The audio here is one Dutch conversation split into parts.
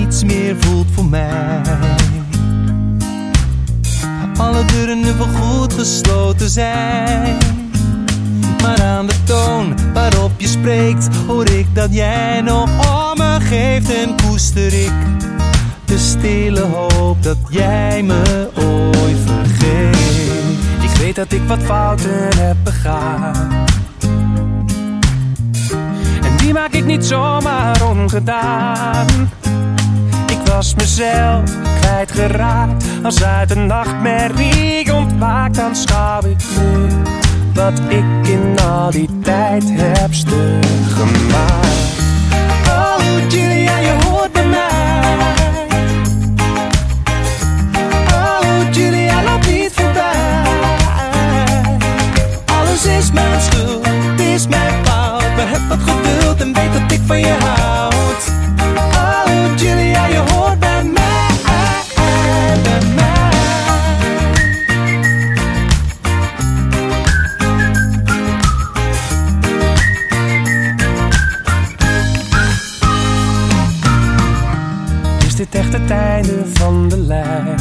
niets meer voelt voor mij. Alle deuren nu voorgoed gesloten zijn. Maar aan de toon waarop je spreekt hoor ik dat jij nog om me geeft. En koester ik de stille hoop dat jij me ooit vergeet. Ik weet dat ik wat fouten heb begaan. En die maak ik niet zomaar ongedaan. Ik was mezelf kwijtgeraakt. Als uit een nachtmerrie ontwaakt, dan schouw ik nu wat ik in al die tijd heb stuk gemaakt. Oh Julia, je hoort bij mij. Oh Julia, loop niet voorbij. Alles is mijn schuld, het is mijn fout. Maar heb wat geduld en weet dat ik van je houd. Oh Julia, je hoort bij mij. Is dit echt het einde van de lijn?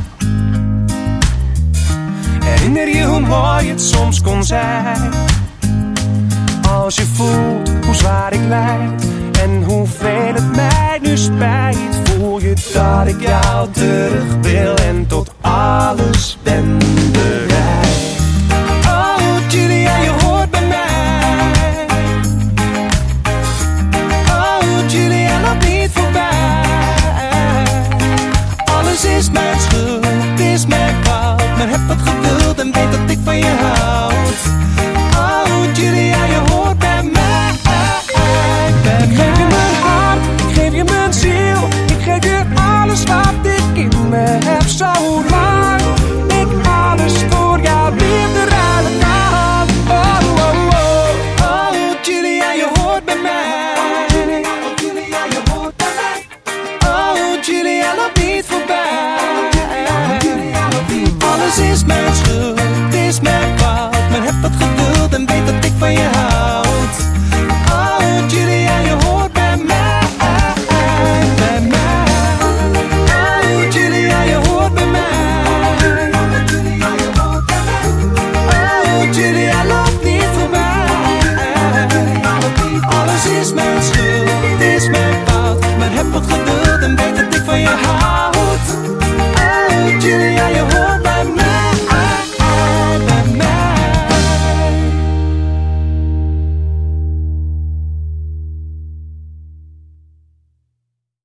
Herinner je hoe mooi het soms kon zijn? Als je voelt hoe zwaar ik lijd en hoeveel het mij nu spijt, voel je dat ik jou terug wil en tot alles ben